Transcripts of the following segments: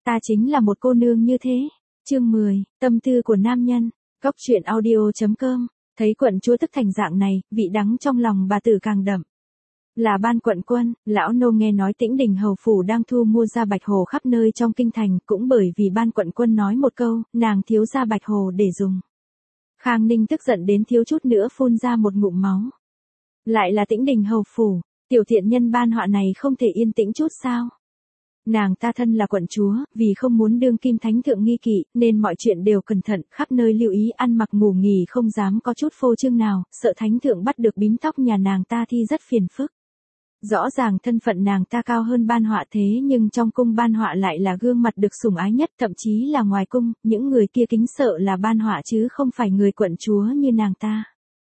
Ta chính là một cô nương như thế. Chương 10, tâm tư của nam nhân. Góc truyện audio.com. Thấy quận chúa tức thành dạng này, vị đắng trong lòng bà tử càng đậm. Là Ban quận quân, lão nô nghe nói Tĩnh Đình hầu phủ đang thu mua da bạch hồ khắp nơi trong kinh thành, cũng bởi vì Ban quận quân nói một câu, nàng thiếu da bạch hồ để dùng. Khang Ninh tức giận đến thiếu chút nữa phun ra một ngụm máu. Lại là Tĩnh Đình hầu phủ, tiểu thiện nhân Ban họa này không thể yên tĩnh chút sao? Nàng ta thân là quận chúa, vì không muốn đương kim thánh thượng nghi kỵ, nên mọi chuyện đều cẩn thận, khắp nơi lưu ý ăn mặc ngủ nghỉ không dám có chút phô trương nào, sợ thánh thượng bắt được bím tóc nhà nàng ta thì rất phiền phức. Rõ ràng thân phận nàng ta cao hơn Ban họa thế nhưng trong cung Ban họa lại là gương mặt được sủng ái nhất, thậm chí là ngoài cung, những người kia kính sợ là Ban họa chứ không phải người quận chúa như nàng ta.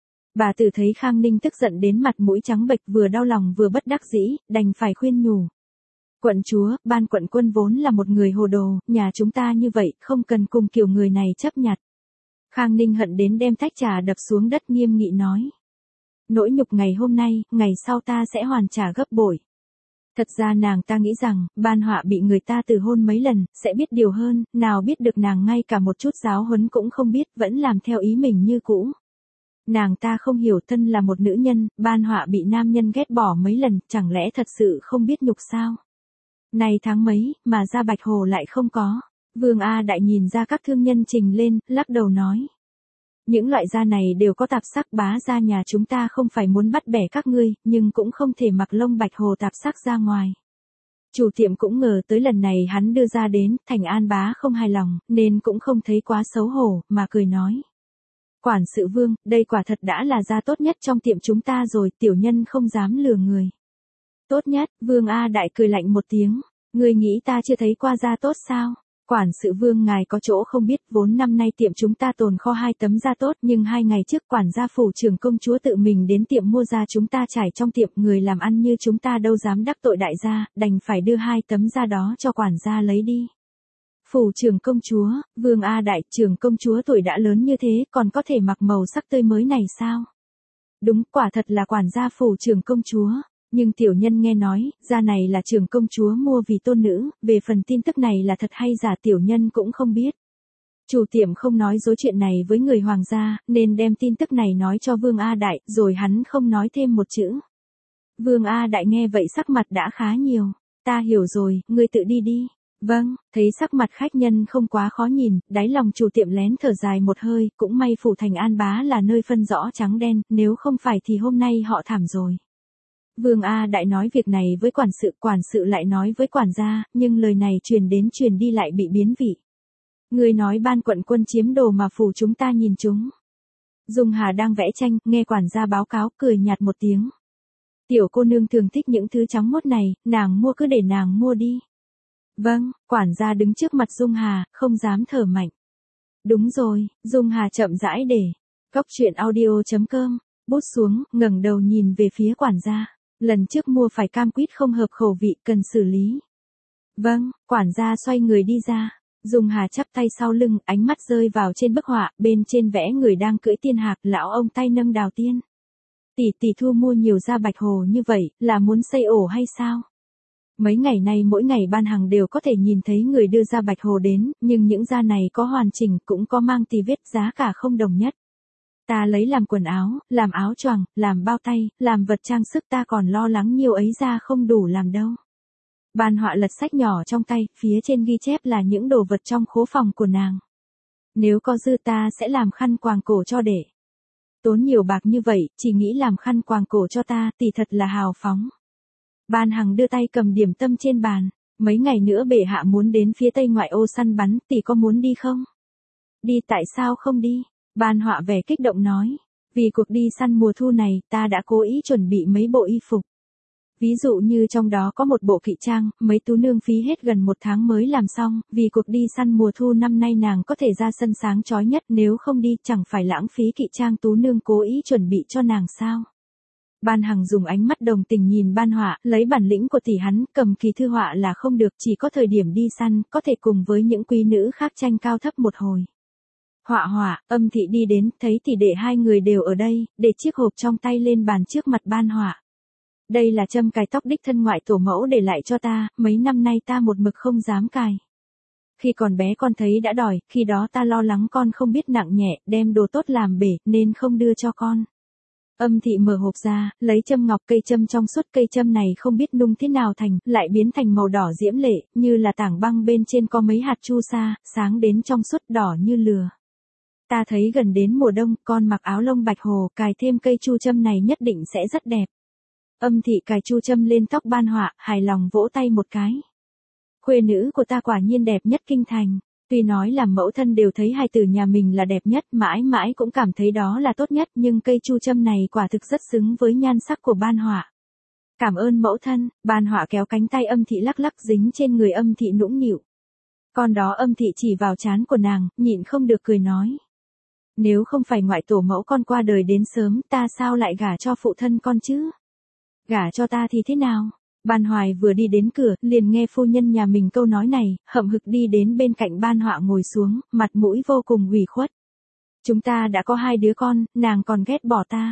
Bà tử thấy Khang Ninh tức giận đến mặt mũi trắng bệch, vừa đau lòng vừa bất đắc dĩ, đành phải khuyên nhủ. Quận chúa, Ban quận quân vốn là một người hồ đồ, nhà chúng ta như vậy, không cần cùng kiểu người này chấp nhặt. Khang Ninh hận đến đem tách trà đập xuống đất, nghiêm nghị nói. Nỗi nhục ngày hôm nay, ngày sau ta sẽ hoàn trả gấp bội. Thật ra nàng ta nghĩ rằng, Ban họa bị người ta từ hôn mấy lần, sẽ biết điều hơn, nào biết được nàng ngay cả một chút giáo huấn cũng không biết, vẫn làm theo ý mình như cũ. Nàng ta không hiểu, thân là một nữ nhân, Ban họa bị nam nhân ghét bỏ mấy lần, chẳng lẽ thật sự không biết nhục sao? Này tháng mấy, mà da bạch hồ lại không có. Vương A Đại nhìn ra các thương nhân trình lên, lắc đầu nói. Những loại da này đều có tạp sắc, bá da nhà chúng ta không phải muốn bắt bẻ các ngươi, nhưng cũng không thể mặc lông bạch hồ tạp sắc ra ngoài. Chủ tiệm cũng ngờ tới lần này hắn đưa ra đến, Thành An bá không hài lòng, nên cũng không thấy quá xấu hổ, mà cười nói. Quản sự Vương, đây quả thật đã là da tốt nhất trong tiệm chúng ta rồi, tiểu nhân không dám lừa người. Tốt nhất, Vương A Đại cười lạnh một tiếng. Người nghĩ ta chưa thấy qua da tốt sao? Quản sự Vương ngài có chỗ không biết, vốn năm nay tiệm chúng ta tồn kho 2 tấm da tốt, nhưng 2 ngày trước quản gia phủ trưởng công chúa tự mình đến tiệm mua da chúng ta trải trong tiệm, người làm ăn như chúng ta đâu dám đắc tội đại gia, đành phải đưa 2 tấm da đó cho quản gia lấy đi. Phủ trưởng công chúa, Vương A Đại, trưởng công chúa tuổi đã lớn như thế, còn có thể mặc màu sắc tươi mới này sao? Đúng, quả thật là quản gia phủ trưởng công chúa. Nhưng tiểu nhân nghe nói, da này là trưởng công chúa mua vì tôn nữ, về phần tin tức này là thật hay giả tiểu nhân cũng không biết. Chủ tiệm không nói dối chuyện này với người hoàng gia, nên đem tin tức này nói cho Vương A Đại, rồi hắn không nói thêm một chữ. Vương A Đại nghe vậy sắc mặt đã khá nhiều. Ta hiểu rồi, ngươi tự đi đi. Vâng, thấy sắc mặt khách nhân không quá khó nhìn, đáy lòng chủ tiệm lén thở dài một hơi, cũng may phủ Thành An bá là nơi phân rõ trắng đen, nếu không phải thì hôm nay họ thảm rồi. Vương A Đại nói việc này với quản sự lại nói với quản gia, nhưng lời này truyền đến truyền đi lại bị biến vị. Người nói Ban quận quân chiếm đồ mà phủ chúng ta nhìn chúng. Dung Hà đang vẽ tranh, nghe quản gia báo cáo, cười nhạt một tiếng. Tiểu cô nương thường thích những thứ trắng mốt này, nàng mua cứ để nàng mua đi. Vâng, quản gia đứng trước mặt Dung Hà, không dám thở mạnh. Đúng rồi, Dung Hà chậm rãi để. Góc truyện audio.com, bút xuống, ngẩng đầu nhìn về phía quản gia. Lần trước mua phải cam quýt không hợp khẩu vị, cần xử lý. Vâng, quản gia xoay người đi ra. Dung Hà chắp tay sau lưng, ánh mắt rơi vào trên bức họa, bên trên vẽ người đang cưỡi tiên hạc, lão ông tay nâng đào tiên. Tỷ thu mua nhiều da bạch hồ như vậy, là muốn xây ổ hay sao? Mấy ngày nay mỗi ngày Ban Hằng đều có thể nhìn thấy người đưa da bạch hồ đến, nhưng những da này có hoàn chỉnh cũng có mang tì vết, giá cả không đồng nhất. Ta lấy làm quần áo, làm áo choàng, làm bao tay, làm vật trang sức, ta còn lo lắng nhiều ấy ra không đủ làm đâu. Ban họa lật sách nhỏ trong tay, phía trên ghi chép là những đồ vật trong khố phòng của nàng. Nếu có dư ta sẽ làm khăn quàng cổ cho để. Tốn nhiều bạc như vậy, chỉ nghĩ làm khăn quàng cổ cho ta, tỷ thật là hào phóng. Ban Hằng đưa tay cầm điểm tâm trên bàn. Mấy ngày nữa bệ hạ muốn đến phía tây ngoại ô săn bắn, tỷ có muốn đi không? Đi, tại sao không đi? Ban họa vẻ kích động nói. Vì cuộc đi săn mùa thu này, ta đã cố ý chuẩn bị mấy bộ y phục. Ví dụ như trong đó có một bộ kỵ trang, mấy tú nương phí hết gần 1 tháng mới làm xong, vì cuộc đi săn mùa thu năm nay nàng có thể ra sân sáng chói nhất, nếu không đi chẳng phải lãng phí kỵ trang tú nương cố ý chuẩn bị cho nàng sao. Ban Hằng dùng ánh mắt đồng tình nhìn Ban họa, lấy bản lĩnh của tỷ hắn, cầm kỳ thư họa là không được, chỉ có thời điểm đi săn, có thể cùng với những quý nữ khác tranh cao thấp một hồi. Họa, Âm thị đi đến, thấy tỷ đệ hai người đều ở đây, để chiếc hộp trong tay lên bàn trước mặt Ban họa. Đây là châm cài tóc đích thân ngoại tổ mẫu để lại cho ta, mấy năm nay ta một mực không dám cài. Khi còn bé con thấy đã đòi, khi đó ta lo lắng con không biết nặng nhẹ, đem đồ tốt làm bể, nên không đưa cho con. Âm thị mở hộp ra, lấy châm ngọc, cây châm trong suốt, cây châm này không biết nung thế nào thành, lại biến thành màu đỏ diễm lệ, như là tảng băng bên trên có mấy hạt chu sa, sáng đến trong suốt đỏ như lửa. Ta thấy gần đến mùa đông, con mặc áo lông bạch hồ, cài thêm cây chu châm này nhất định sẽ rất đẹp. Âm thị cài chu châm lên tóc Ban Họa, hài lòng vỗ tay một cái. Khuê nữ của ta quả nhiên đẹp nhất kinh thành. Tuy nói làm mẫu thân đều thấy hài tử nhà mình là đẹp nhất, mãi mãi cũng cảm thấy đó là tốt nhất, nhưng cây chu châm này quả thực rất xứng với nhan sắc của Ban Họa. Cảm ơn mẫu thân. Ban Họa kéo cánh tay Âm thị lắc lắc dính trên người Âm thị nũng nịu. Con đó Âm thị chỉ vào trán của nàng, nhịn không được cười nói. Nếu không phải ngoại tổ mẫu con qua đời đến sớm, ta sao lại gả cho phụ thân con chứ? Gả cho ta thì thế nào? Ban Hoài vừa đi đến cửa, liền nghe phu nhân nhà mình câu nói này, hậm hực đi đến bên cạnh Ban Họa ngồi xuống, mặt mũi vô cùng ủy khuất. Chúng ta đã có 2 đứa con, nàng còn ghét bỏ ta.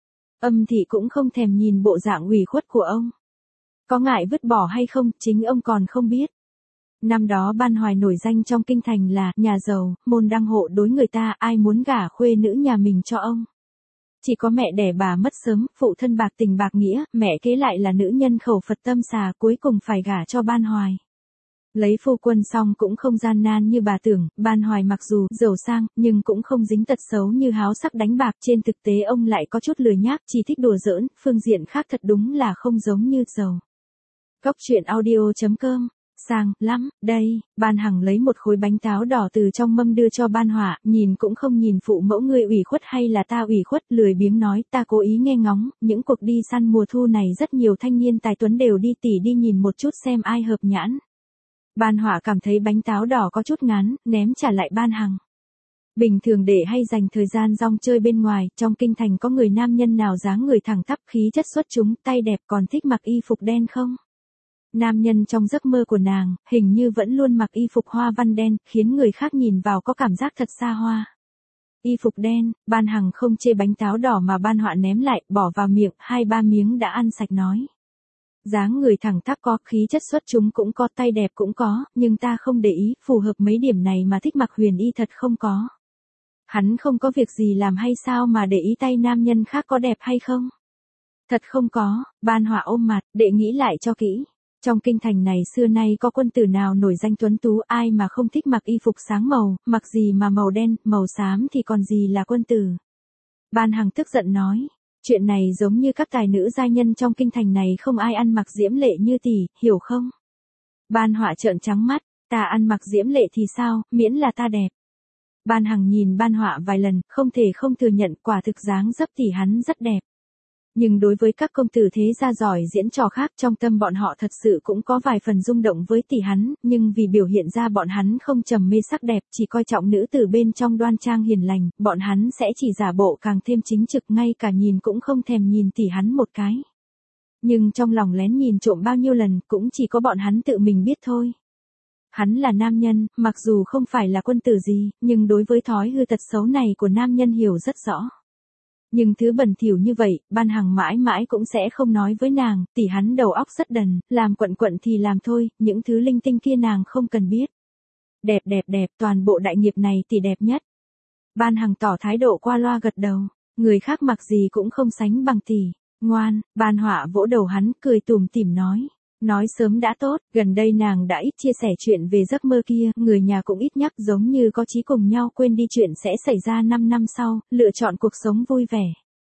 Âm thị cũng không thèm nhìn bộ dạng ủy khuất của ông. Có ngại vứt bỏ hay không, chính ông còn không biết. Năm đó Ban Hoài nổi danh trong kinh thành là nhà giàu, môn đăng hộ đối người ta, ai muốn gả khuê nữ nhà mình cho ông. Chỉ có mẹ đẻ bà mất sớm, phụ thân bạc tình bạc nghĩa, mẹ kế lại là nữ nhân khẩu Phật tâm xà, cuối cùng phải gả cho Ban Hoài. Lấy phu quân xong cũng không gian nan như bà tưởng, Ban Hoài mặc dù giàu sang, nhưng cũng không dính tật xấu như háo sắc đánh bạc, trên thực tế ông lại có chút lười nhác, chỉ thích đùa giỡn, phương diện khác thật đúng là không giống như giàu. Góc truyện audio.com. Sang lắm, đây. Ban Hằng lấy một khối bánh táo đỏ từ trong mâm đưa cho Ban Họa, nhìn cũng không nhìn phụ mẫu ngươi ủy khuất hay là ta ủy khuất, lười biếng nói, ta cố ý nghe ngóng, những cuộc đi săn mùa thu này rất nhiều thanh niên tài tuấn đều đi, tỉ đi nhìn một chút xem ai hợp nhãn. Ban Họa cảm thấy bánh táo đỏ có chút ngán, ném trả lại Ban Hằng. Bình thường để hay dành thời gian rong chơi bên ngoài, trong kinh thành có người nam nhân nào dáng người thẳng tắp, khí chất xuất chúng, tay đẹp, còn thích mặc y phục đen không? Nam nhân trong giấc mơ của nàng, hình như vẫn luôn mặc y phục hoa văn đen, khiến người khác nhìn vào có cảm giác thật xa hoa. Y phục đen, Ban Hằng không chê bánh táo đỏ mà Ban Họa ném lại, bỏ vào miệng, 2-3 miếng đã ăn sạch nói. Dáng người thẳng tắp có, khí chất xuất chúng cũng có, tay đẹp cũng có, nhưng ta không để ý, phù hợp mấy điểm này mà thích mặc huyền y thật không có. Hắn không có việc gì làm hay sao mà để ý tay nam nhân khác có đẹp hay không? Thật không có. Ban Họa ôm mặt, đệ nghĩ lại cho kỹ. Trong kinh thành này xưa nay có quân tử nào nổi danh tuấn tú, ai mà không thích mặc y phục sáng màu, mặc gì mà màu đen, màu xám thì còn gì là quân tử. Ban Hằng tức giận nói, chuyện này giống như các tài nữ giai nhân trong kinh thành này không ai ăn mặc diễm lệ như tỷ, hiểu không? Ban Họa trợn trắng mắt, ta ăn mặc diễm lệ thì sao, miễn là ta đẹp. Ban Hằng nhìn Ban Họa vài lần, không thể không thừa nhận quả thực dáng dấp tỷ hắn rất đẹp. Nhưng đối với các công tử thế gia giỏi diễn trò khác, trong tâm bọn họ thật sự cũng có vài phần rung động với tỷ hắn, nhưng vì biểu hiện ra bọn hắn không trầm mê sắc đẹp, chỉ coi trọng nữ tử bên trong đoan trang hiền lành, bọn hắn sẽ chỉ giả bộ càng thêm chính trực, ngay cả nhìn cũng không thèm nhìn tỷ hắn một cái. Nhưng trong lòng lén nhìn trộm bao nhiêu lần, cũng chỉ có bọn hắn tự mình biết thôi. Hắn là nam nhân, mặc dù không phải là quân tử gì, nhưng đối với thói hư tật xấu này của nam nhân hiểu rất rõ. Nhưng thứ bẩn thỉu như vậy, Ban Hằng mãi mãi cũng sẽ không nói với nàng, tỷ hắn đầu óc rất đần, làm quận quận thì làm thôi, những thứ linh tinh kia nàng không cần biết. Đẹp đẹp đẹp, toàn bộ đại nghiệp này tỷ đẹp nhất. Ban Hằng tỏ thái độ qua loa gật đầu, người khác mặc gì cũng không sánh bằng tỷ. Ngoan. Ban Họa vỗ đầu hắn, cười tủm tỉm nói. Nói sớm đã tốt, gần đây nàng đã ít chia sẻ chuyện về giấc mơ kia, người nhà cũng ít nhắc, giống như có chí cùng nhau quên đi chuyện sẽ xảy ra 5 năm sau, lựa chọn cuộc sống vui vẻ.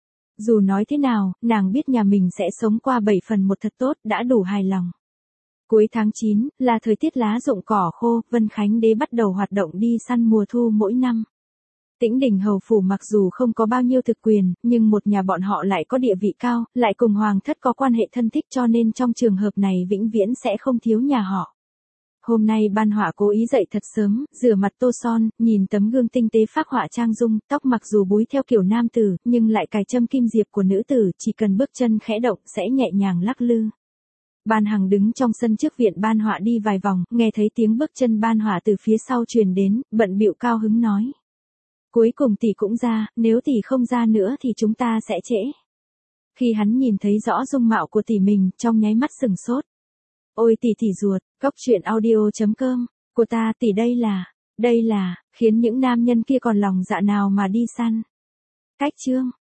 Dù nói thế nào, nàng biết nhà mình sẽ sống qua 7 phần 1 thật tốt, đã đủ hài lòng. Cuối tháng 9, là thời tiết lá rụng cỏ khô, Vân Khánh Đế bắt đầu hoạt động đi săn mùa thu mỗi năm. Tĩnh Đình hầu phủ mặc dù không có bao nhiêu thực quyền, nhưng một nhà bọn họ lại có địa vị cao, lại cùng hoàng thất có quan hệ thân thích, cho nên trong trường hợp này vĩnh viễn sẽ không thiếu nhà họ. Hôm nay Ban Họa cố ý dậy thật sớm, rửa mặt tô son, nhìn tấm gương tinh tế phác họa trang dung, tóc mặc dù búi theo kiểu nam tử, nhưng lại cài châm kim diệp của nữ tử, chỉ cần bước chân khẽ động sẽ nhẹ nhàng lắc lư. Ban Hằng đứng trong sân trước viện Ban Họa đi vài vòng, nghe thấy tiếng bước chân Ban Họa từ phía sau truyền đến, bận bịu cao hứng nói. Cuối cùng tỷ cũng ra, nếu tỷ không ra nữa thì chúng ta sẽ trễ. Khi hắn nhìn thấy rõ dung mạo của tỷ mình, trong nháy mắt sừng sốt. Ôi tỷ tỷ ruột. Góc truyện audio.com Của ta tỷ đây là, khiến những nam nhân kia còn lòng dạ nào mà đi săn. Cách chương